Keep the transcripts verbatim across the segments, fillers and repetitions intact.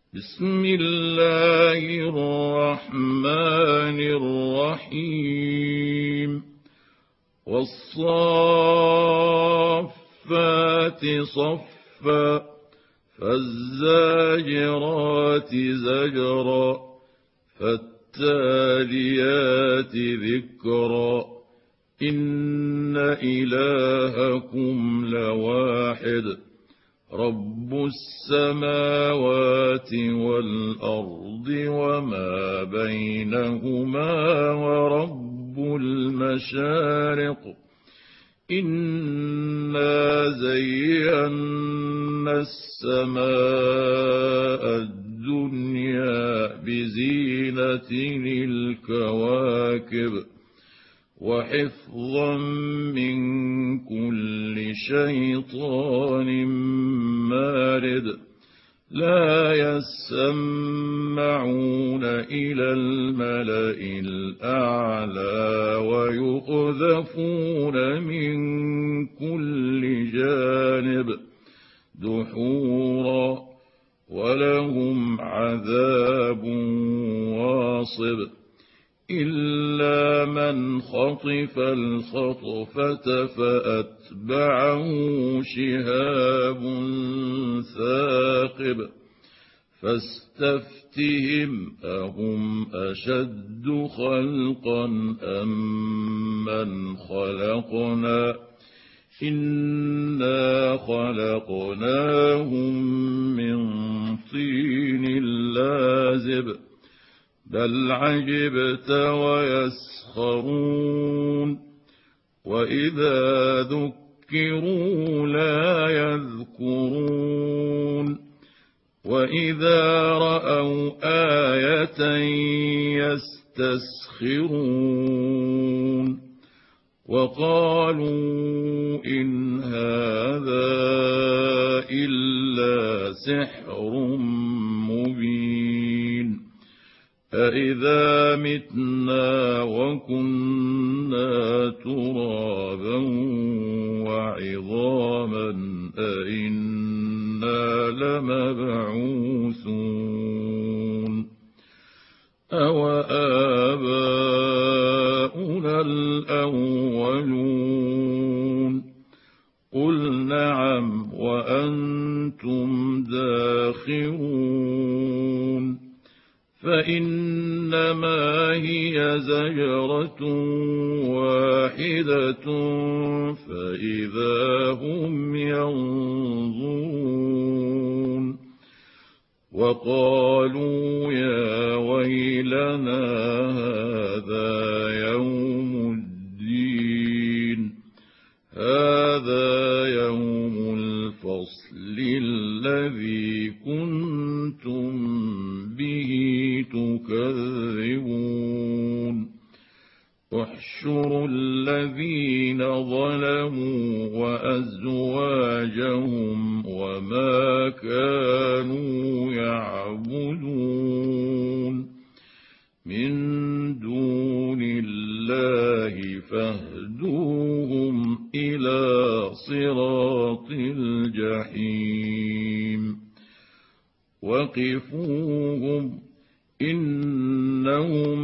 بسم الله الرحمن الرحيم والصافات صفا فالزاجرات زجرا فالتاليات ذكرا إن إلهكم لواحد رب السماوات والأرض وما بينهما ورب المشارق إنا زينا السماء الدنيا بزينة الكواكب وحفظا من كل شيطان مارد لا يسمعون إلى الملأ الأعلى ويقذفون من كل جانب دحورا ولهم عذاب واصب إلا من خطف الخطفة فأتبعه شهاب ثاقب فاستفتهم أهم أشد خلقا أم من خلقنا إنا خلقناهم من طين لازب بل عجبت ويسخرون وإذا ذكروا لا يذكرون وإذا رأوا آية يستسخرون وقالوا إن هذا إلا سحر مبين أإذا متنا وكنا ترابا وعظاما أإنا لمبعوثون أوآباؤنا الأولون قل نعم وأنتم داخرون فإنما هي زجرة واحدة فإذا هم ينظرون وقالوا يا ويلنا هذا يوم الدين هذا يوم الفصل الذي كنتم به تكذبون احشروا الذين ظلموا وأزواجهم وما كانوا يعبدون من دون الله فاهدوهم إلى صراط الجحيم وقفوهم إنهم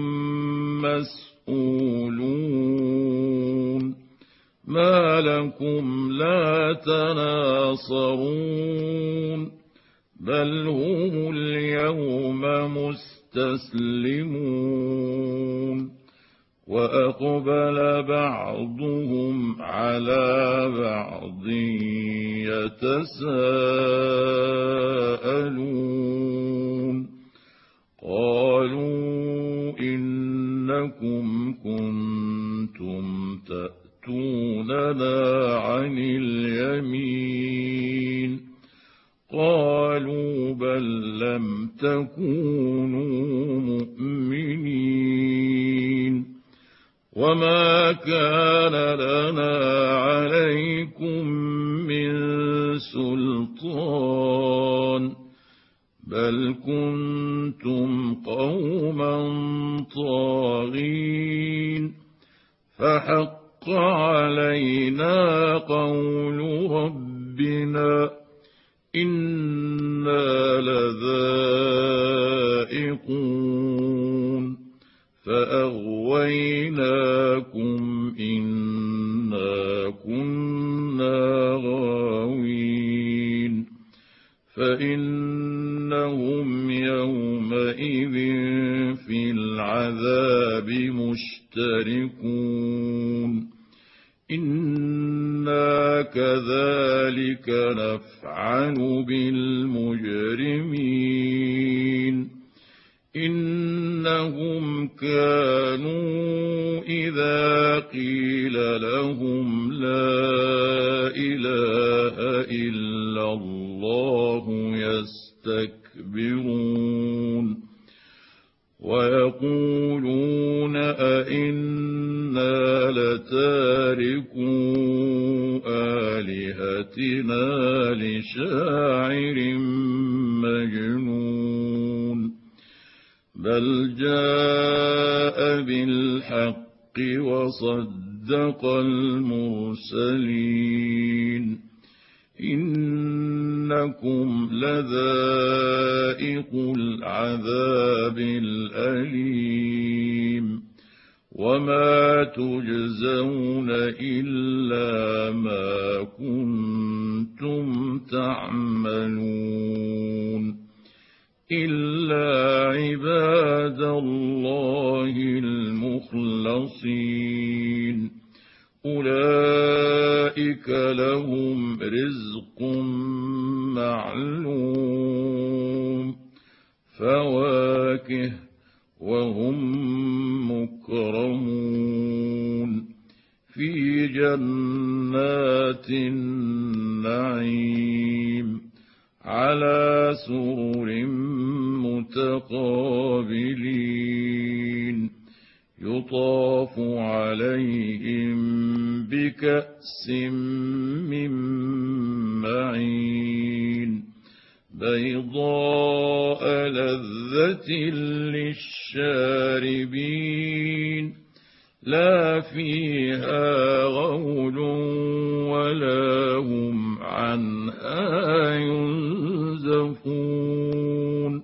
مسؤولون ما لكم لا تناصرون بل هم اليوم مستسلمون وأقبل بعضهم على بعض يتساءلون قالوا إنكم كنتم تأتوننا عن اليمين قالوا بل لم تكونوا مؤمنين وما كان لنا عليكم من سلطان بل كنتم قوما طاغين فحق علينا قول ربنا إنا لذائقون إنهم يومئذ في العذاب مشتركون إنا كذلك نفعل بالمجرمين إنهم كانوا إذا قيل لهم لا إله إلا الله يستكبرون ويقولون أئنا لتاركو آلهتنا لشاعر مجنون بل جاء بالحق وصدق المرسلين إنكم لذائق العذاب الأليم وما تجزون إلا ما كنتم تعملون إلا عباد الله المخلصين أولئك لهم رزق معلوم فواكه وهم مكرمون في جنات النعيم على سرر متقابلين يطاف عليهم بكأس من معين بيضاء لذة للشاربين لا فيها غول ولا هم عنها ينزفون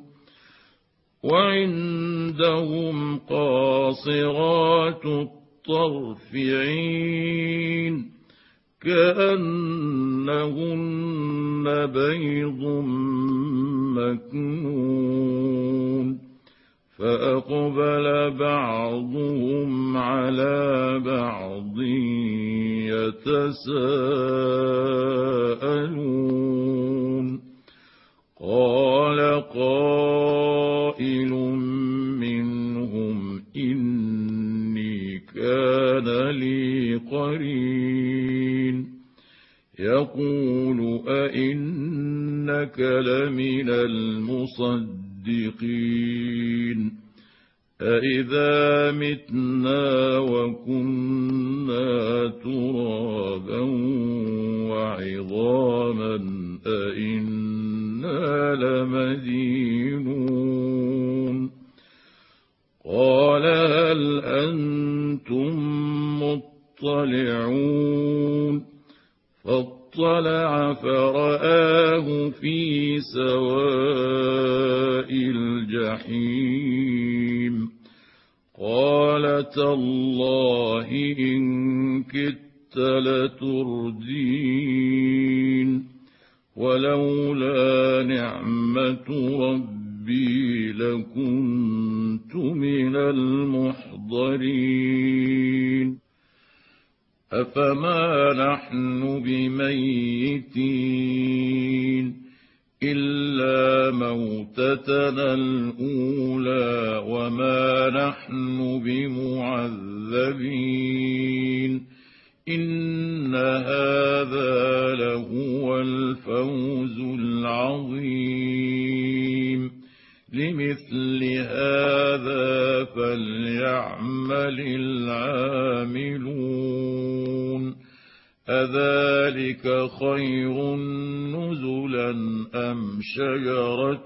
وعندهم قاصرات الطرف عين كأنهن بيض مكنون فأقبل بعضهم على بعض يتساءلون قال قائل منهم إني كان لي قرين يقول أئنك لمن المصدقين أإذا متنا وكنا ترابا وعظاما أئنا لمدينون قال هل أنتم مطلعون فاطلع فرآه في سواء الجحيم قال تالله إن كدت لتردين ولولا نعمة ربي لكنت من المحضرين أفما نحن بميتين إلا موتتنا الأولى وما نحن بمعذبين إن هذا لهو الفوز العظيم لمثل هذا فليعمل العاملون أذلك خير نزلا أم شجرة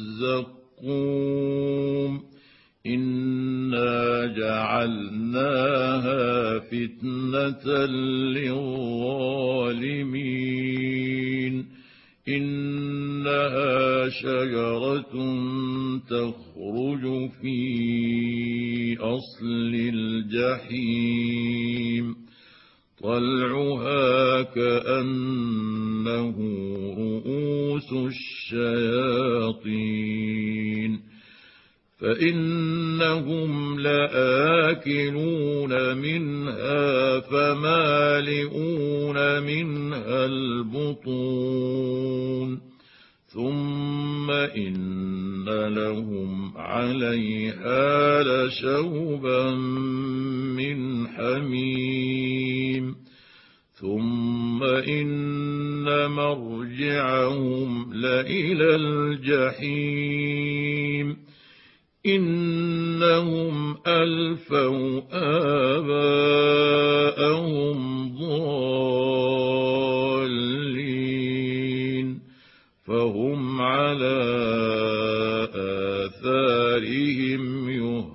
الزقوم إنا جعلناها فتنة للظالمين إنها شجرة تخرج في أصل الجحيم طلعها كأنه رؤوس الشياطين الشياطين فإنهم لآكلون منها فمالئون منها البطون ثم إن لهم عليها لشوبا من حميم ثم إن مرجعهم لإلى الجحيم إنهم ألفوا آباءهم ضالين فهم على آثارهم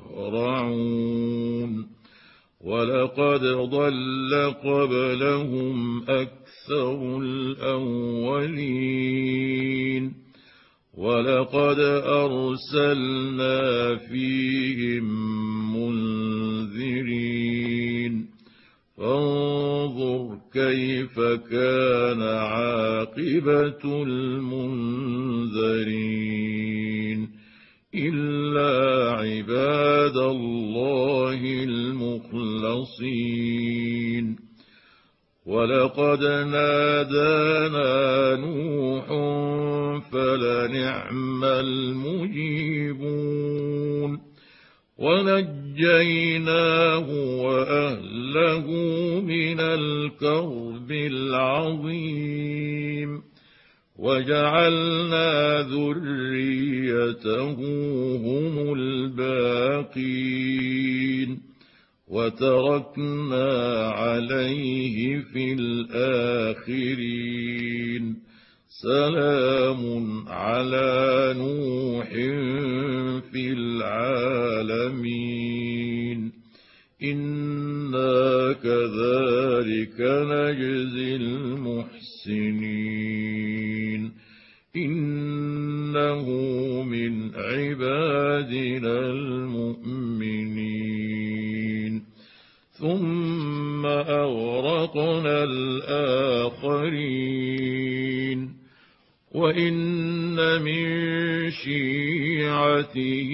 يهرعون ولقد ضل قبلهم أكثر الأولين ولقد أرسلنا فيهم منذرين فانظر كيف كان عاقبة المنذرين إلا عباد الله المخلصين ولقد نادانا نوح فلنعم المجيبون ونجيناه وأهله من الكرب العظيم وجعلنا ذريته هم الباقين وتركنا عليه في الآخرين سلام على نوح في العالمين إنا كذلك نجزي المحسنين إنه من عبادنا المؤمنين ثم أغرقنا الآخرين وإن من شيعته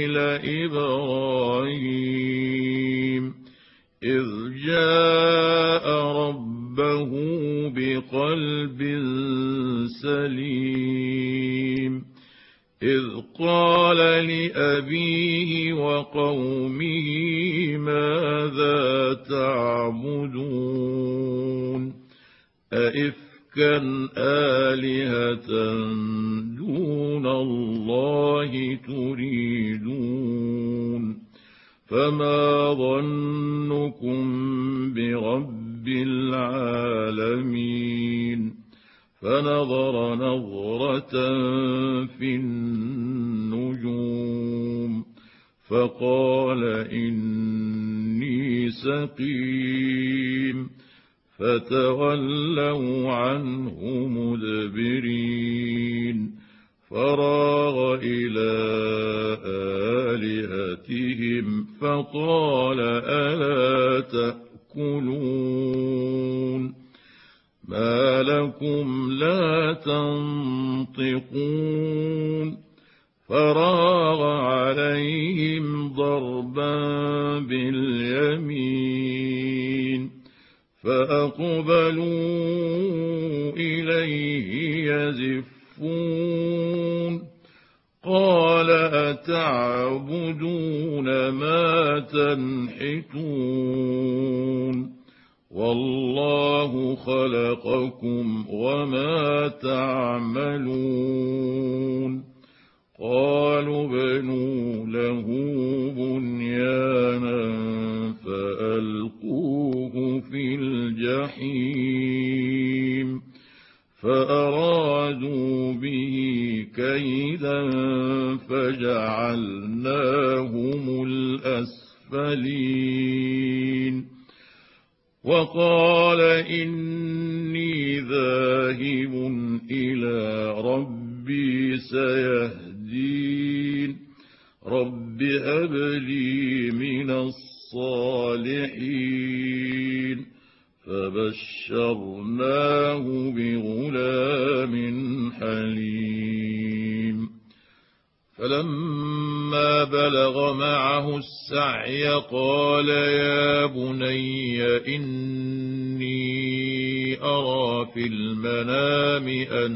لإبراهيم إذ جاء ربه بقلب سليم إذ قال لأبيه وقومه ماذا تعبدون أئفكا آلهة دون الله تريدون فما ظنكم برب العالمين فنظر نظرة في النجوم فقال إني سقيم فتولوا عنه مدبرين فراغ إلى آلهتهم فقال ألا تأكلون ما لكم لا تنطقون فراغ عليهم ضربا باليمين فأقبلوا إليه يزفون قال أتعبدون ما تنحتون والله خلقكم وما تعملون قالوا ابنوا له بنيانا فألقوه في الجحيم فأرادوا به كيدا فجعلناهم الأسفلين وقال إني ذاهب إلى ربي سيهدين رب هب لي من الصالحين فبشرناه بغلام حليم فلما بلغ معه السعي قال يا بني إني أرى في المنام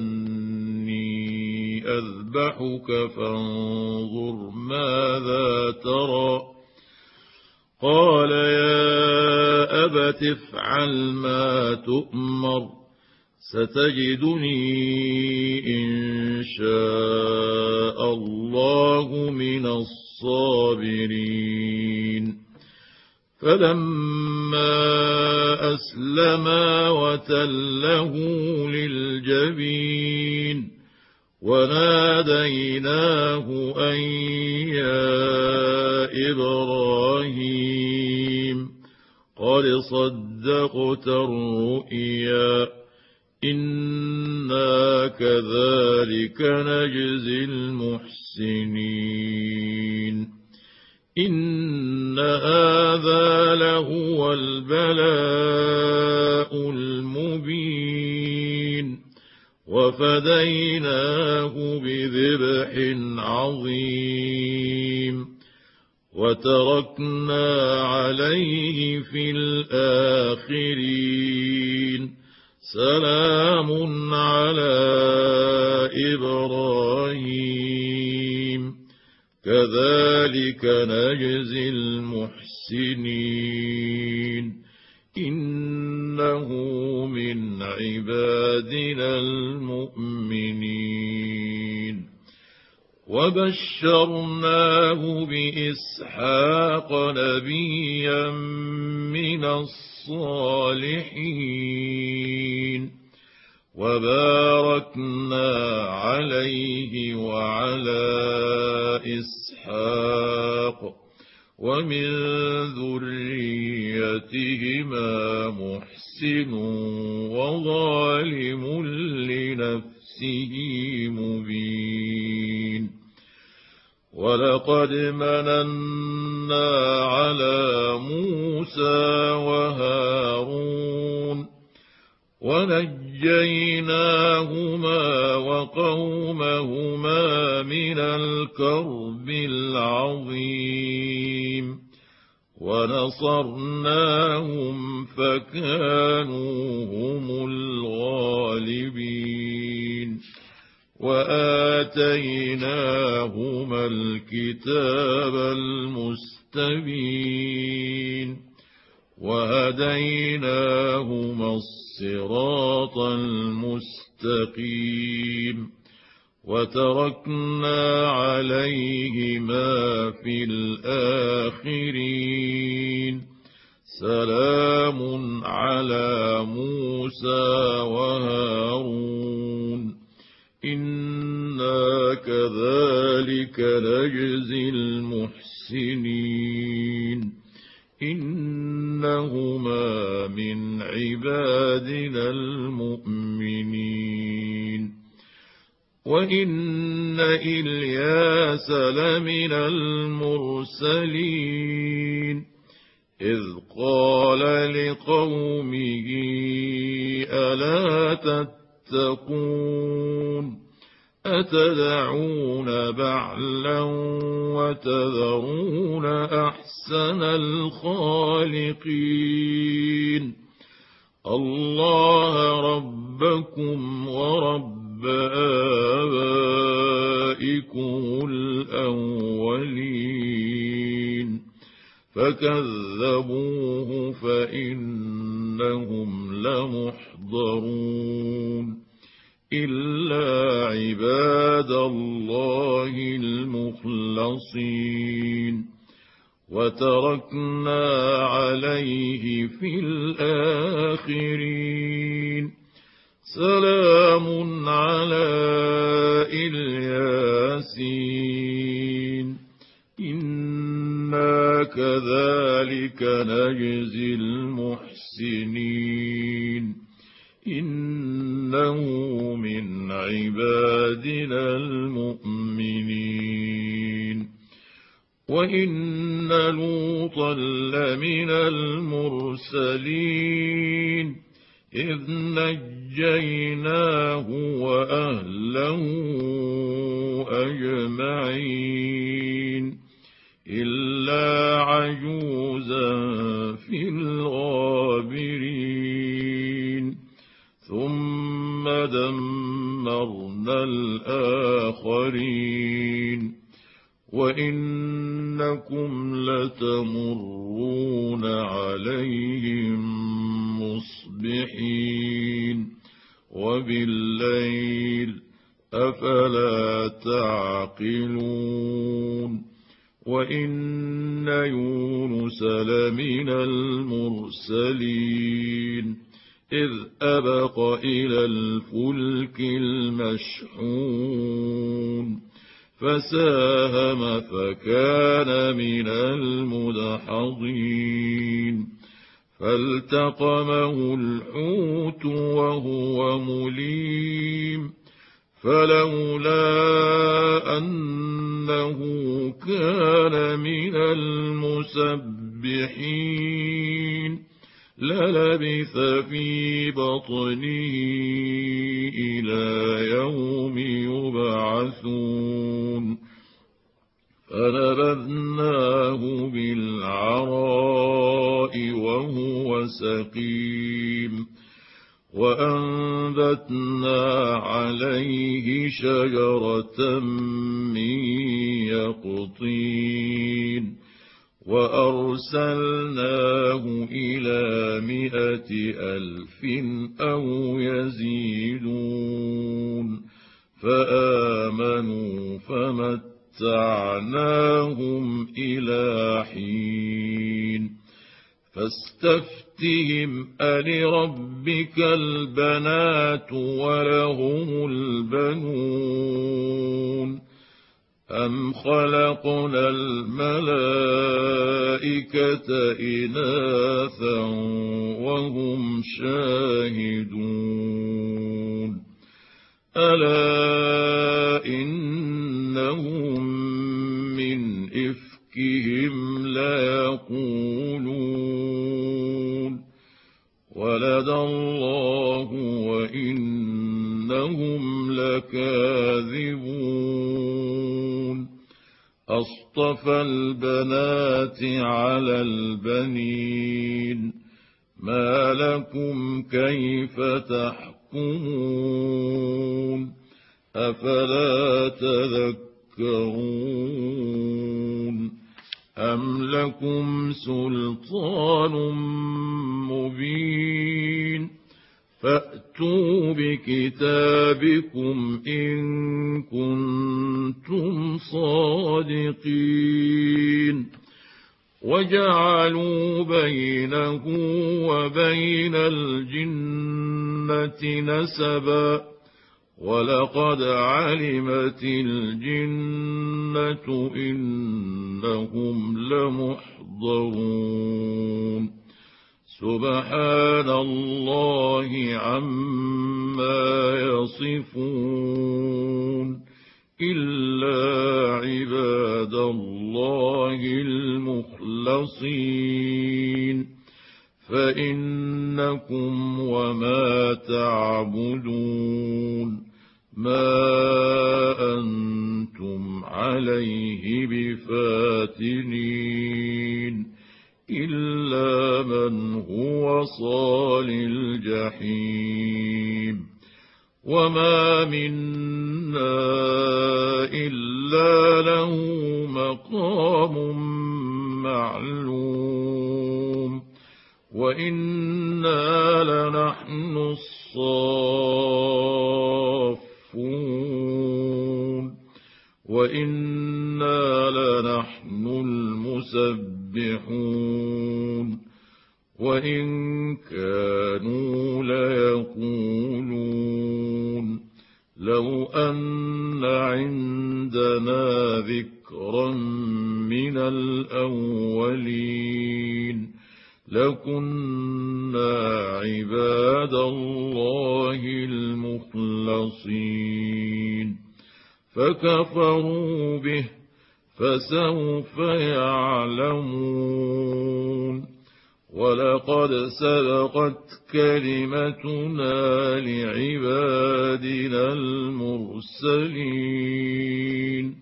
أني أذبحك فانظر ماذا ترى قال يا أبت افعل ما تؤمر ستجدني إن شاء الله من الصابرين فلما أسلما وتله للجبين وناديناه أن يا إبراهيم قد صدقت الرؤيا إنا كذلك نجزي المحسنين إن هذا لهو البلاء المبين وفديناه بذبح عظيم وتركنا عليه في الآخرين سلام على إبراهيم كذلك نجزي المحسنين إنه من عبادنا المؤمنين وبشرناه بإسحاق نبيا من الصالحين وباركنا عليه وعلى إسحاق ومن ذريتهما محسن وظالم لنفسه مبين ولقد مننا على موسى وهارون ونجيناهما وقومهما من الكرب العظيم ونصرناهم فكانوا هم الغالبين وآتيناهما الكتاب المستبين وهديناهما الصراط المستقيم وتركنا عليهما في الآخرين سلام على موسى وهارون إنا كذلك نجزي المحسنين إنهما من عبادنا المؤمنين وإن إلياس لمن المرسلين إذ قال لقومه ألا تتقون أتدعون بعلا وتذرون أحسن الخالقين الله ربكم ورب آبائكم الأولين فكذبوه فإنهم لمحضرون إلا عباد الله المخلصين وتركنا عليه في الآخرين سلام على الياسين إنا كذلك نجزي المحسنين إنه من عبادنا المؤمنين وإن لوطا لمن المرسلين إذ نجيناه وأهله أجمعين إلا عجوزا في الغابرين ثم دمرنا الآخرين وإنكم لتمرون عليهم مصبحين وبالليل أفلا تعقلون وإن يونس لمن المرسلين إذ أبق إلى الفلك المشحون فساهم فكان من المدحضين فالتقمه الحوت وهو مليم فلولا أنه كان من المسبحين للبث في بطنه إلى يوم يبعثون فنبذناه بالعراء وهو سقيم وأنبتنا عليه شجرة من يقطين وأرسلناه إلى مائة ألف أو يزيدون فآمنوا فمتعناهم إلى حين فاستفتهم ألربك البنات ولهم البنون أم خلقنا الملائكة إناثا وهم شاهدون ألا إنهم من إفكهم ليقولون ولد الله وإنهم لكاذبون أصطفى البنات على البنين ما لكم كيف تحكمون أفلا تذكرون أم لكم سلطان مبين فأتوا بكتابكم إن كنتم صادقين وجعلوا بينه وبين الجنة نسبا ولقد علمت الجنة إنهم لمحضرون سبحان الله عما يصفون إلا عباد الله المخلصين فإنكم وما تعبدون ما أنتم عليه بفاتنين إلا من هو صال الجحيم وما منا إلا له مقام معلوم وإنا لنحن الصافون وإنا لنحن المسبحون وإن كانوا ليقولون لو أن عندنا ذكرا من الأولين لكنا عباد الله المخلصين فكفروا به فسوف يعلمون ولقد سبقت كلمتنا لعبادنا المرسلين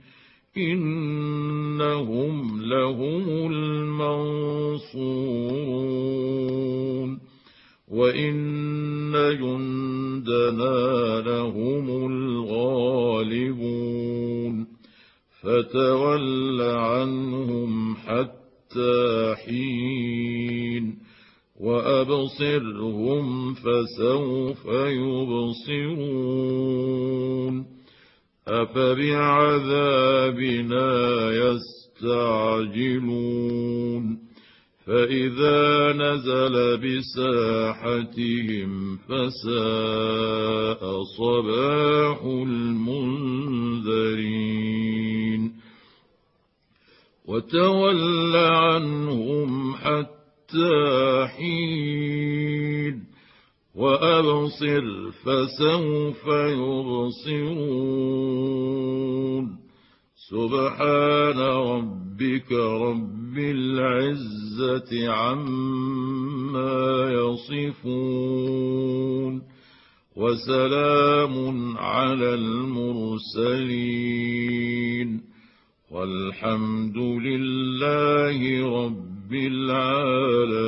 إنهم لهم المنصورون وإن جندنا لهم الغالبون فتول عنهم حتى حين وأبصرهم فسوف يبصرون أفبعذابنا يستعجلون فإذا نزل بساحتهم فساء صباح المنذرين وتول عنهم حتى حين وأبصر فسوف يبصرون سبحان ربك رب العزة عما يصفون وسلام على المرسلين والحمد لله رب العالمين.